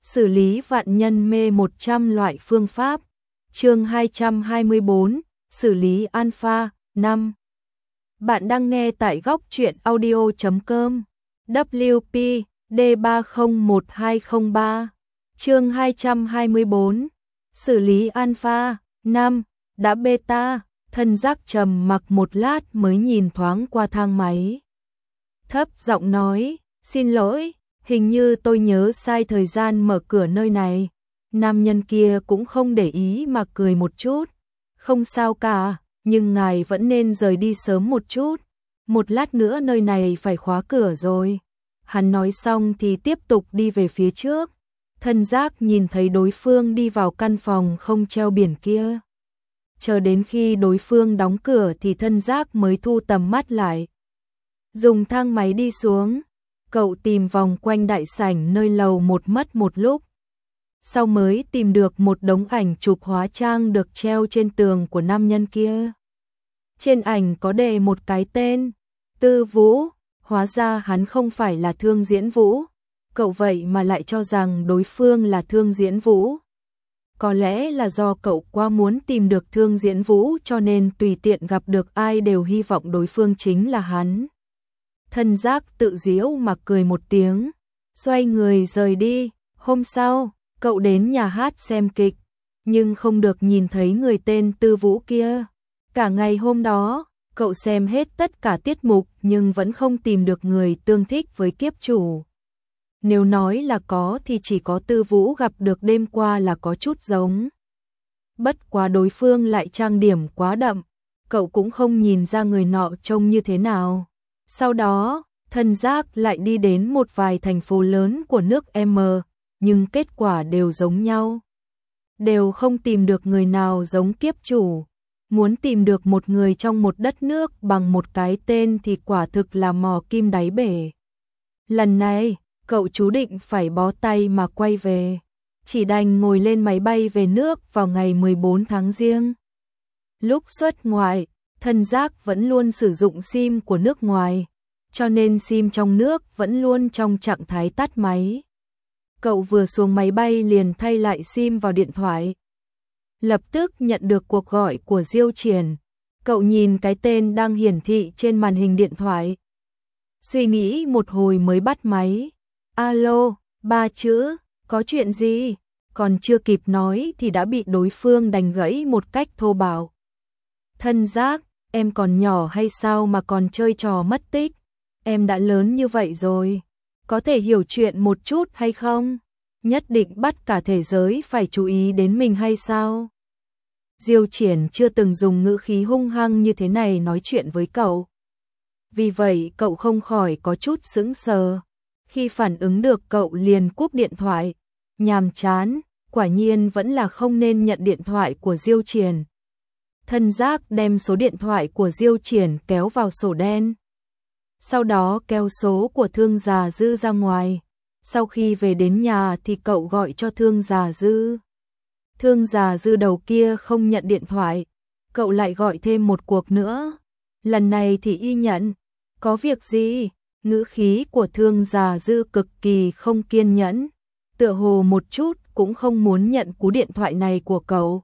xử lý vạn nhân mê 100 loại phương pháp. Chương 224, xử lý alpha 5. Bạn đang nghe tại góc truyện audio.com. WP D301203. Chương 224, xử lý alpha 5. Đã beta, thân giác trầm mặc một lát mới nhìn thoáng qua thang máy. Thấp giọng nói, xin lỗi, hình như tôi nhớ sai thời gian mở cửa nơi này. Nam nhân kia cũng không để ý mà cười một chút. Không sao cả, nhưng ngài vẫn nên rời đi sớm một chút. Một lát nữa nơi này phải khóa cửa rồi. Hắn nói xong thì tiếp tục đi về phía trước. Thân giác nhìn thấy đối phương đi vào căn phòng không treo biển kia. Chờ đến khi đối phương đóng cửa thì thân giác mới thu tầm mắt lại. Dùng thang máy đi xuống, cậu tìm vòng quanh đại sảnh nơi lầu một mất một lúc. Sau mới tìm được một đống ảnh chụp hóa trang được treo trên tường của nam nhân kia. Trên ảnh có đề một cái tên, Tư Vũ, hóa ra hắn không phải là Thương Diễn Vũ. Cậu vậy mà lại cho rằng đối phương là Thương Diễn Vũ. Có lẽ là do cậu quá muốn tìm được Thương Diễn Vũ cho nên tùy tiện gặp được ai đều hy vọng đối phương chính là hắn. Thân giác tự giễu mà cười một tiếng, xoay người rời đi. Hôm sau, cậu đến nhà hát xem kịch, nhưng không được nhìn thấy người tên Tư Vũ kia. Cả ngày hôm đó, cậu xem hết tất cả tiết mục nhưng vẫn không tìm được người tương thích với kiếp chủ. Nếu nói là có thì chỉ có Tư Vũ gặp được đêm qua là có chút giống. Bất quá đối phương lại trang điểm quá đậm, cậu cũng không nhìn ra người nọ trông như thế nào. Sau đó, thân giác lại đi đến một vài thành phố lớn của nước M, nhưng kết quả đều giống nhau. Đều không tìm được người nào giống kiếp chủ. Muốn tìm được một người trong một đất nước bằng một cái tên thì quả thực là mò kim đáy bể. Lần này, cậu chú định phải bó tay mà quay về. Chỉ đành ngồi lên máy bay về nước vào ngày 14 tháng Giêng. Lúc xuất ngoại, thân giác vẫn luôn sử dụng sim của nước ngoài, cho nên sim trong nước vẫn luôn trong trạng thái tắt máy. Cậu vừa xuống máy bay liền thay lại sim vào điện thoại. Lập tức nhận được cuộc gọi của Diêu Triển. Cậu nhìn cái tên đang hiển thị trên màn hình điện thoại. Suy nghĩ một hồi mới bắt máy. Alo, 3 chữ, có chuyện gì? Còn chưa kịp nói thì đã bị đối phương đánh gãy một cách thô bạo. Thân giác, em còn nhỏ hay sao mà còn chơi trò mất tích? Em đã lớn như vậy rồi, có thể hiểu chuyện một chút hay không? Nhất định bắt cả thế giới phải chú ý đến mình hay sao? Diêu Triển chưa từng dùng ngữ khí hung hăng như thế này nói chuyện với cậu. Vì vậy cậu không khỏi có chút sững sờ. Khi phản ứng được cậu liền cúp điện thoại. Nhàm chán, quả nhiên vẫn là không nên nhận điện thoại của Diêu Triển. Thân giác đem số điện thoại của Diêu Triển kéo vào sổ đen. Sau đó kéo số của Thương Già Dư ra ngoài. Sau khi về đến nhà thì cậu gọi cho Thương Già Dư. Thương Già Dư đầu kia không nhận điện thoại. Cậu lại gọi thêm một cuộc nữa. Lần này thì y nhận. Có việc gì? Ngữ khí của Thương Già Dư cực kỳ không kiên nhẫn. Tựa hồ một chút cũng không muốn nhận cú điện thoại này của cậu.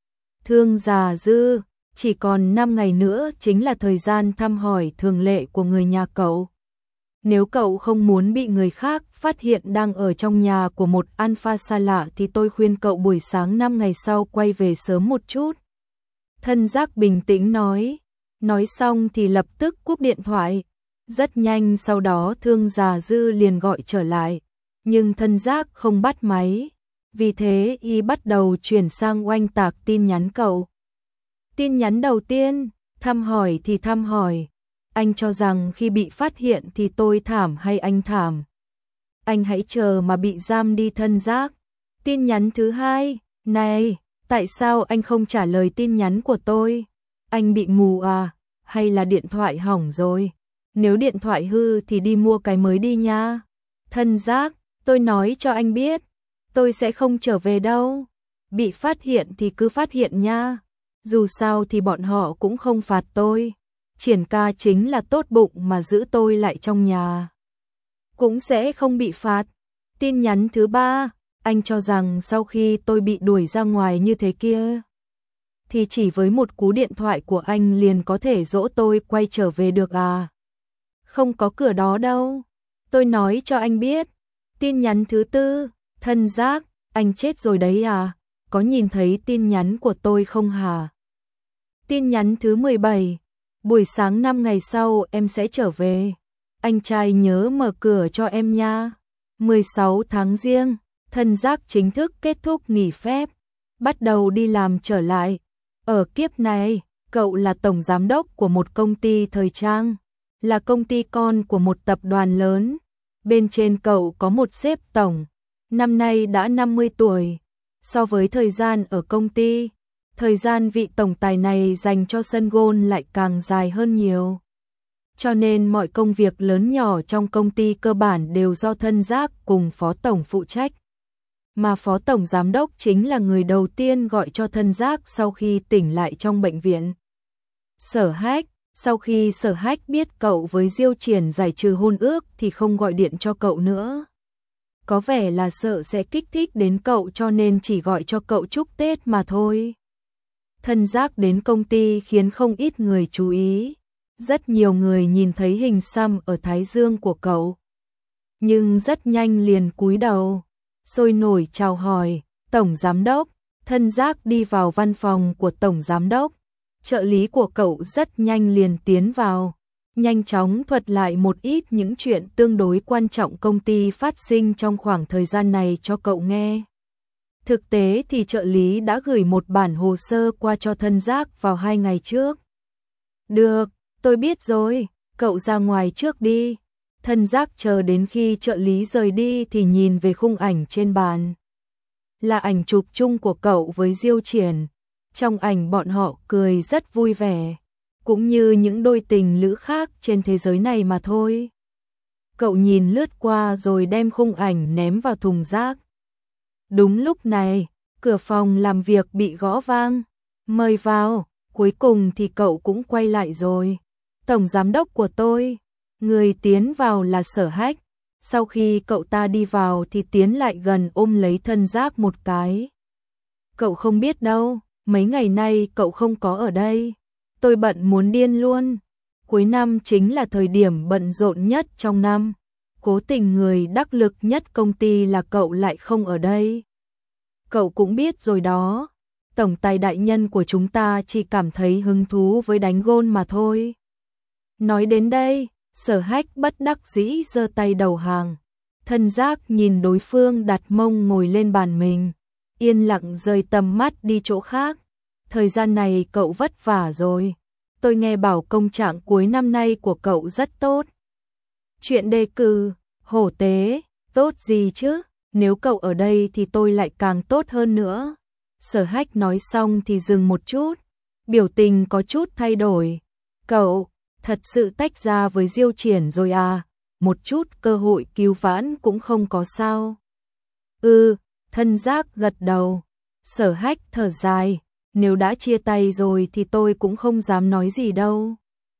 Thương Già Dư, chỉ còn 5 ngày nữa chính là thời gian thăm hỏi thường lệ của người nhà cậu. Nếu cậu không muốn bị người khác phát hiện đang ở trong nhà của một alpha xa lạ thì tôi khuyên cậu buổi sáng 5 ngày sau quay về sớm một chút. Thân giác bình tĩnh nói. Nói xong thì lập tức cúp điện thoại. Rất nhanh sau đó Thương Già Dư liền gọi trở lại. Nhưng thân giác không bắt máy. Vì thế y bắt đầu chuyển sang oanh tạc tin nhắn cậu. Tin nhắn đầu tiên, thăm hỏi thì thăm hỏi. Anh cho rằng khi bị phát hiện thì tôi thảm hay anh thảm? Anh hãy chờ mà bị giam đi thân giác. Tin nhắn thứ hai, này, tại sao anh không trả lời tin nhắn của tôi? Anh bị mù à? Hay là điện thoại hỏng rồi? Nếu điện thoại hư thì đi mua cái mới đi nha. Thân giác, tôi nói cho anh biết, tôi sẽ không trở về đâu. Bị phát hiện thì cứ phát hiện nha. Dù sao thì bọn họ cũng không phạt tôi. Triển ca chính là tốt bụng mà giữ tôi lại trong nhà. Cũng sẽ không bị phạt. Tin nhắn thứ ba, Anh cho rằng sau khi tôi bị đuổi ra ngoài như thế kia, thì chỉ với một cú điện thoại của anh liền có thể dỗ tôi quay trở về được à? Không có cửa đó đâu. Tôi nói cho anh biết. Tin nhắn thứ 4, Thân Giác, anh chết rồi đấy à? Có nhìn thấy tin nhắn của tôi không hả? Tin nhắn thứ 17, buổi sáng 5 ngày sau em sẽ trở về. Anh trai nhớ mở cửa cho em nha. 16 tháng Giêng, Thân Giác chính thức kết thúc nghỉ phép, bắt đầu đi làm trở lại. Ở kiếp này, cậu là tổng giám đốc của một công ty thời trang, là công ty con của một tập đoàn lớn. Bên trên cậu có một sếp tổng, năm nay đã 50 tuổi. So với thời gian ở công ty, thời gian vị tổng tài này dành cho sân golf lại càng dài hơn nhiều. Cho nên mọi công việc lớn nhỏ trong công ty cơ bản đều do Thân Giác cùng phó tổng phụ trách. Mà phó tổng giám đốc chính là người đầu tiên gọi cho Thân Giác sau khi tỉnh lại trong bệnh viện. Sở Hách, sau khi Sở Hách biết cậu với Diêu Triển giải trừ hôn ước thì không gọi điện cho cậu nữa. Có vẻ là sợ sẽ kích thích đến cậu cho nên chỉ gọi cho cậu chúc Tết mà thôi. Thân Giác đến công ty khiến không ít người chú ý. Rất nhiều người nhìn thấy hình xăm ở thái dương của cậu. Nhưng rất nhanh liền cúi đầu, sôi nổi chào hỏi, Tổng Giám Đốc. Thân Giác đi vào văn phòng của Tổng Giám Đốc. Trợ lý của cậu rất nhanh liền tiến vào, nhanh chóng thuật lại một ít những chuyện tương đối quan trọng công ty phát sinh trong khoảng thời gian này cho cậu nghe. Thực tế thì trợ lý đã gửi một bản hồ sơ qua cho Thân Giác vào 2 ngày trước. Được, tôi biết rồi, cậu ra ngoài trước đi. Thân Giác chờ đến khi trợ lý rời đi thì nhìn về khung ảnh trên bàn. Là ảnh chụp chung của cậu với Diêu Triển. Trong ảnh bọn họ cười rất vui vẻ, cũng như những đôi tình lữ khác trên thế giới này mà thôi. Cậu nhìn lướt qua rồi đem khung ảnh ném vào thùng rác. Đúng lúc này, cửa phòng làm việc bị gõ vang. Mời vào, cuối cùng thì cậu cũng quay lại rồi. Tổng giám đốc của tôi. Người tiến vào là Sở Hách. Sau khi cậu ta đi vào thì tiến lại gần ôm lấy Thân Giác một cái. Cậu không biết đâu, mấy ngày nay cậu không có ở đây. Tôi bận muốn điên luôn. Cuối năm chính là thời điểm bận rộn nhất trong năm. Cố tình người đắc lực nhất công ty là cậu lại không ở đây. Cậu cũng biết rồi đó. Tổng tài đại nhân của chúng ta chỉ cảm thấy hứng thú với đánh golf mà thôi. Nói đến đây, Sở Hách bất đắc dĩ giơ tay đầu hàng. Thân Giác nhìn đối phương đặt mông ngồi lên bàn mình, yên lặng rời tầm mắt đi chỗ khác. Thời gian này cậu vất vả rồi. Tôi nghe bảo công trạng cuối năm nay của cậu rất tốt. Chuyện đề cử, hổ tế, tốt gì chứ? Nếu cậu ở đây thì tôi lại càng tốt hơn nữa. Sở Hách nói xong thì dừng một chút, biểu tình có chút thay đổi. Cậu, thật sự tách ra với Diêu Triển rồi à? Một chút cơ hội cứu vãn cũng không có sao? Thân Giác gật đầu. Sở Hách thở dài, nếu đã chia tay rồi thì tôi cũng không dám nói gì đâu.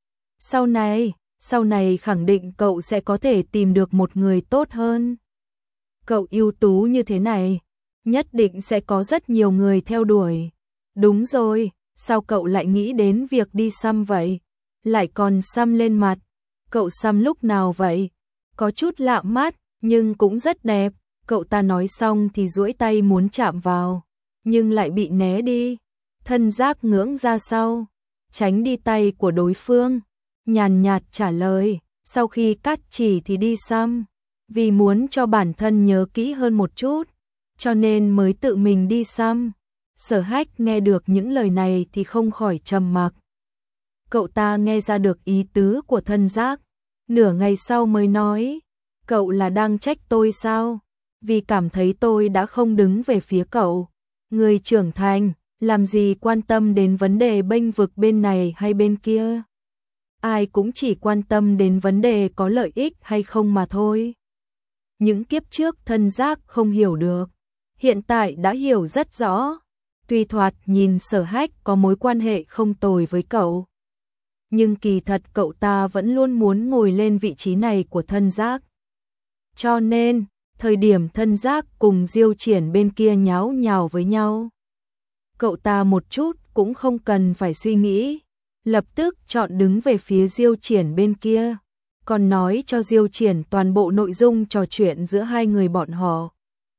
Sau này khẳng định cậu sẽ có thể tìm được một người tốt hơn. Cậu ưu tú như thế này, nhất định sẽ có rất nhiều người theo đuổi. Đúng rồi, sao cậu lại nghĩ đến việc đi xăm vậy? Lại còn xăm lên mặt. Cậu xăm lúc nào vậy? Có chút lạ mắt, nhưng cũng rất đẹp. Cậu ta nói xong thì duỗi tay muốn chạm vào, nhưng lại bị né đi. Thân Giác ngưỡng ra sau, tránh đi tay của đối phương, nhàn nhạt trả lời, sau khi cắt chỉ thì đi xăm, vì muốn cho bản thân nhớ kỹ hơn một chút, cho nên mới tự mình đi xăm. Sở Hách nghe được những lời này thì không khỏi trầm mặc. Cậu ta nghe ra được ý tứ của Thân Giác, nửa ngày sau mới nói, cậu là đang trách tôi sao? Vì cảm thấy tôi đã không đứng về phía cậu. Người trưởng thành, làm gì quan tâm đến vấn đề bênh vực bên này hay bên kia. Ai cũng chỉ quan tâm đến vấn đề có lợi ích hay không mà thôi. Những kiếp trước Thân Giác không hiểu được, hiện tại đã hiểu rất rõ. Tuy thoạt nhìn Sở Hách có mối quan hệ không tồi với cậu, nhưng kỳ thật cậu ta vẫn luôn muốn ngồi lên vị trí này của Thân Giác. Cho nên, Thời điểm Thân Giác cùng Diêu Triển bên kia nháo nhào với nhau, cậu ta một chút cũng không cần phải suy nghĩ, lập tức chọn đứng về phía Diêu Triển bên kia, còn nói cho Diêu Triển toàn bộ nội dung trò chuyện giữa hai người bọn họ.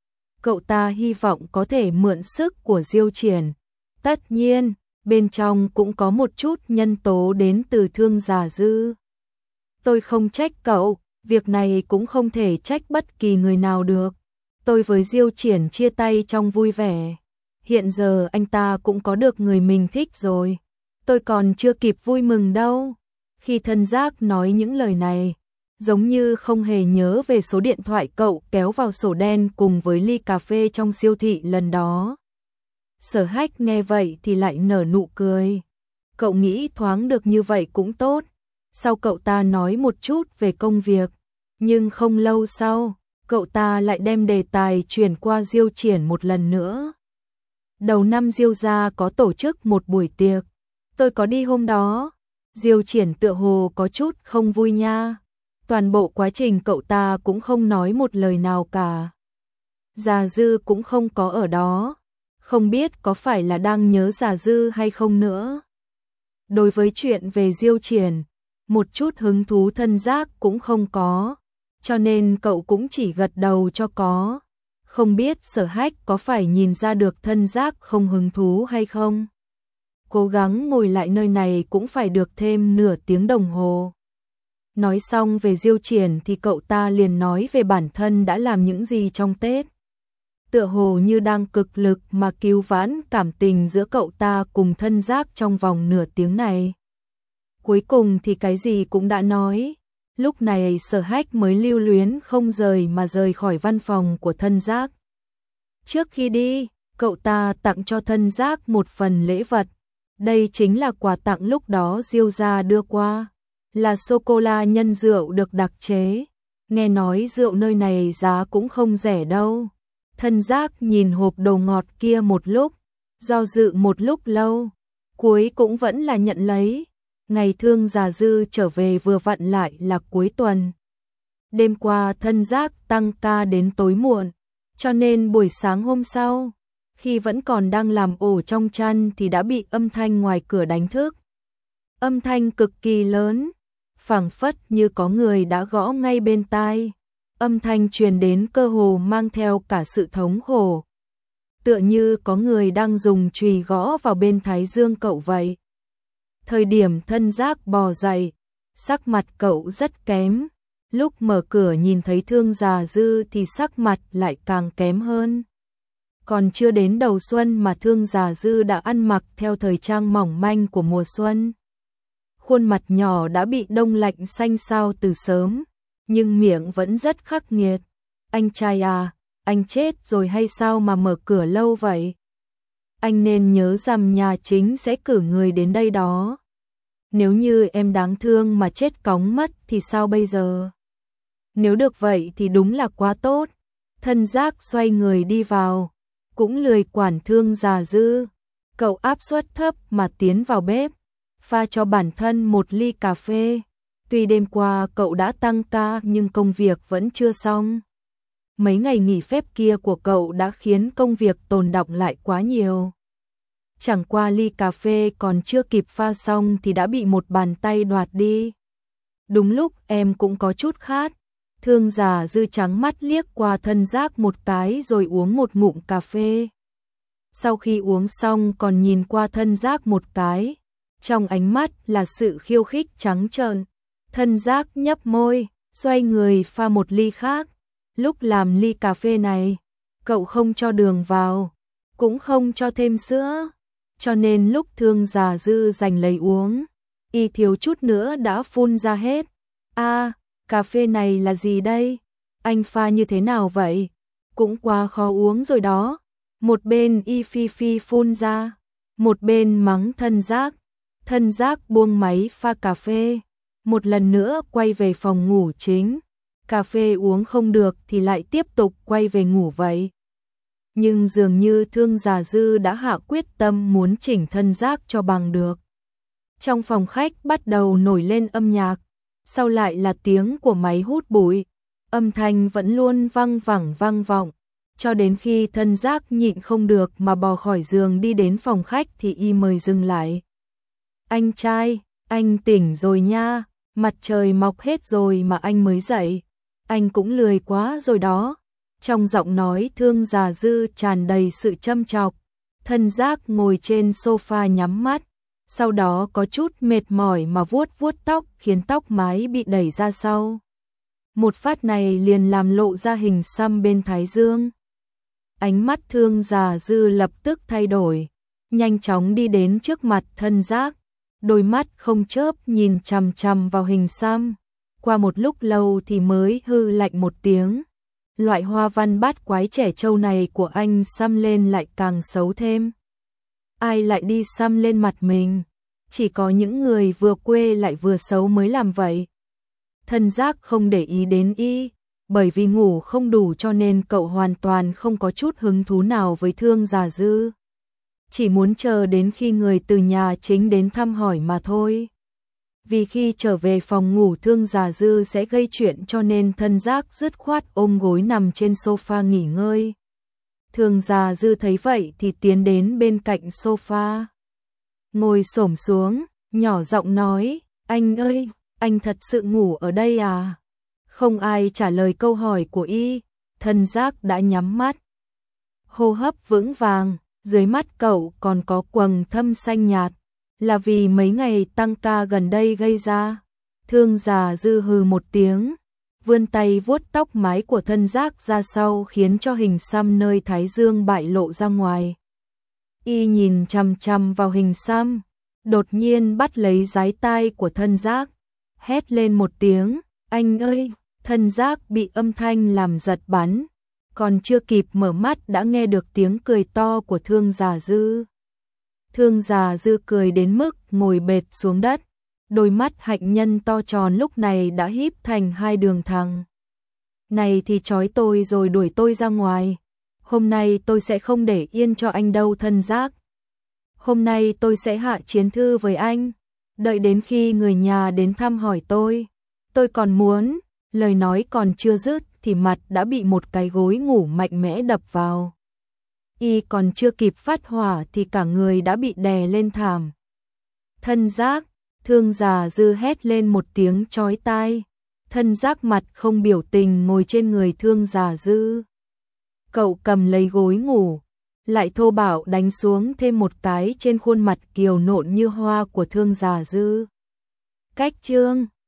Cậu ta hy vọng có thể mượn sức của Diêu Triển. Tất nhiên, bên trong cũng có một chút nhân tố đến từ Thương Giả Dư. Tôi không trách cậu, việc này cũng không thể trách bất kỳ người nào được. Tôi với Diêu Triển chia tay trong vui vẻ. Hiện giờ anh ta cũng có được người mình thích rồi. Tôi còn chưa kịp vui mừng đâu. Khi Thân Giác nói những lời này, giống như không hề nhớ về số điện thoại cậu kéo vào sổ đen cùng với ly cà phê trong siêu thị lần đó. Sở Hách nghe vậy thì lại nở nụ cười. Cậu nghĩ thoáng được như vậy cũng tốt. Sau cậu ta nói một chút về công việc, nhưng không lâu sau, cậu ta lại đem đề tài chuyển qua Diêu Triển một lần nữa. Đầu năm Diêu gia có tổ chức một buổi tiệc, tôi có đi hôm đó. Diêu Triển tựa hồ có chút không vui nha. Toàn bộ quá trình cậu ta cũng không nói một lời nào cả. Già Dư cũng không có ở đó, không biết có phải là đang nhớ Già Dư hay không nữa. Đối với chuyện về Diêu Triển, một chút hứng thú Thân Giác cũng không có, cho nên cậu cũng chỉ gật đầu cho có. Không biết Sở Hách có phải nhìn ra được Thân Giác không hứng thú hay không. Cố gắng ngồi lại nơi này cũng phải được thêm nửa tiếng đồng hồ. Nói xong về Diêu Triển thì cậu ta liền nói về bản thân đã làm những gì trong Tết. Tựa hồ như đang cực lực mà cứu vãn cảm tình giữa cậu ta cùng Thân Giác trong vòng nửa tiếng này. Cuối cùng thì cái gì cũng đã nói. Lúc này Sở Hách mới lưu luyến không rời mà rời khỏi văn phòng của Thân Giác. Trước khi đi, cậu ta tặng cho Thân Giác một phần lễ vật. Đây chính là quà tặng lúc đó Diêu gia đưa qua, là sô-cô-la nhân rượu được đặc chế. Nghe nói rượu nơi này giá cũng không rẻ đâu. Thân Giác nhìn hộp đồ ngọt kia một lúc, do dự một lúc lâu, cuối cũng vẫn là nhận lấy. Ngày Thương Giả Dư trở về vừa vặn lại là cuối tuần. Đêm qua Thân Giác tăng ca đến tối muộn, cho nên buổi sáng hôm sau, khi vẫn còn đang làm ổ trong chăn thì đã bị âm thanh ngoài cửa đánh thức. Âm thanh cực kỳ lớn, phảng phất như có người đã gõ ngay bên tai. Âm thanh truyền đến cơ hồ mang theo cả sự thống khổ. Tựa như có người đang dùng chùy gõ vào bên thái dương cậu vậy. Thời điểm Thân Giác bò dậy, sắc mặt cậu rất kém. Lúc mở cửa nhìn thấy Thương Giả Dư thì sắc mặt lại càng kém hơn. Còn chưa đến đầu xuân mà Thương Giả Dư đã ăn mặc theo thời trang mỏng manh của mùa xuân. Khuôn mặt nhỏ đã bị đông lạnh xanh xao từ sớm, nhưng miệng vẫn rất khắc nghiệt. Anh trai à, anh chết rồi hay sao mà mở cửa lâu vậy? Anh nên nhớ rằng nhà chính sẽ cử người đến đây đó. Nếu như em đáng thương mà chết cóng mất thì sao bây giờ? Nếu được vậy thì đúng là quá tốt. Thân Giác xoay người đi vào, cũng lười quản Thương Giả Dư. Cậu áp suất thấp mà tiến vào bếp, pha cho bản thân một ly cà phê. Tuy đêm qua cậu đã tăng ca nhưng công việc vẫn chưa xong. Mấy ngày nghỉ phép kia của cậu đã khiến công việc tồn đọng lại quá nhiều. Chẳng qua ly cà phê còn chưa kịp pha xong thì đã bị một bàn tay đoạt đi. Đúng lúc em cũng có chút khát. Thương Giả Dư trắng mắt liếc qua Thân Giác một cái rồi uống một ngụm cà phê. Sau khi uống xong còn nhìn qua Thân Giác một cái, trong ánh mắt là sự khiêu khích trắng trợn. Thân Giác nhấp môi, xoay người pha một ly khác. Lúc làm ly cà phê này, cậu không cho đường vào, cũng không cho thêm sữa, cho nên lúc Thương Giả Dư giành lấy uống, y thiếu chút nữa đã phun ra hết. A, cà phê này là gì đây? Anh pha như thế nào vậy? Cũng quá khó uống rồi đó. Một bên y phi phi phun ra, một bên mắng Thân Giác. Thân Giác buông máy pha cà phê, một lần nữa quay về phòng ngủ chính. Cà phê uống không được thì lại tiếp tục quay về ngủ vậy. Nhưng dường như Thương Giả Dư đã hạ quyết tâm muốn chỉnh Thân Giác cho bằng được. Trong phòng khách bắt đầu nổi lên âm nhạc, sau lại là tiếng của máy hút bụi. âm thanh vẫn luôn vang vọng, cho đến khi thân giác nhịn không được mà bò khỏi giường đi đến phòng khách thì y mới dừng lại. Anh trai, anh tỉnh rồi nha, mặt trời mọc hết rồi mà anh mới dậy, anh cũng lười quá rồi đó. Trong giọng nói Thương Già Dư tràn đầy sự châm chọc, thân giác ngồi trên sofa nhắm mắt, sau đó có chút mệt mỏi mà vuốt vuốt tóc khiến tóc mái bị đẩy ra sau. Một phát này liền làm lộ ra hình xăm bên thái dương. Ánh mắt Thương Già Dư lập tức thay đổi, nhanh chóng đi đến trước mặt thân giác, đôi mắt không chớp nhìn chằm chằm vào hình xăm. Qua một lúc lâu thì mới hư lạnh một tiếng. Loại hoa văn bát quái trẻ trâu này của anh xăm lên lại càng xấu thêm. Ai lại đi xăm lên mặt mình? Chỉ có những người vừa quê lại vừa xấu mới làm vậy. Thân giác không để ý đến y, bởi vì ngủ không đủ cho nên cậu hoàn toàn không có chút hứng thú nào với Thương Già Dư. Chỉ muốn chờ đến khi người từ nhà chính đến thăm hỏi mà thôi. Vì khi trở về phòng ngủ Thương Già Dư sẽ gây chuyện cho nên thân giác dứt khoát ôm gối nằm trên sofa nghỉ ngơi. Thương Già Dư thấy vậy thì tiến đến bên cạnh sofa. Ngồi xổm xuống, nhỏ giọng nói, anh ơi, anh thật sự ngủ ở đây à? Không ai trả lời câu hỏi của y, thân giác đã nhắm mắt. Hô hấp vững vàng, dưới mắt cậu còn có quầng thâm xanh nhạt, là vì mấy ngày tăng ca gần đây gây ra. Thương Già Dư hừ một tiếng, vươn tay vuốt tóc mái của thân giác ra sau khiến cho hình xăm nơi thái dương bại lộ ra ngoài. Y nhìn chằm chằm vào hình xăm, đột nhiên bắt lấy dái tai của thân giác, hét lên một tiếng, anh ơi, thân giác bị âm thanh làm giật bắn, còn chưa kịp mở mắt đã nghe được tiếng cười to của Thương Già Dư. Thương Già Dư cười đến mức ngồi bệt xuống đất, đôi mắt hạnh nhân to tròn lúc này đã híp thành hai đường thẳng. Này thì trói tôi rồi đuổi tôi ra ngoài, hôm nay tôi sẽ không để yên cho anh đâu thân giác. Hôm nay tôi sẽ hạ chiến thư với anh, đợi đến khi người nhà đến thăm hỏi tôi còn muốn, lời nói còn chưa dứt thì mặt đã bị một cái gối ngủ mạnh mẽ đập vào. Y còn chưa kịp phát hỏa thì cả người đã bị đè lên thảm. Thân giác, Thương Già Dư hét lên một tiếng chói tai. Thân giác mặt không biểu tình ngồi trên người Thương Già Dư. Cậu cầm lấy gối ngủ, lại thô bạo đánh xuống thêm một cái trên khuôn mặt kiều nộn như hoa của Thương Già Dư. Cách chương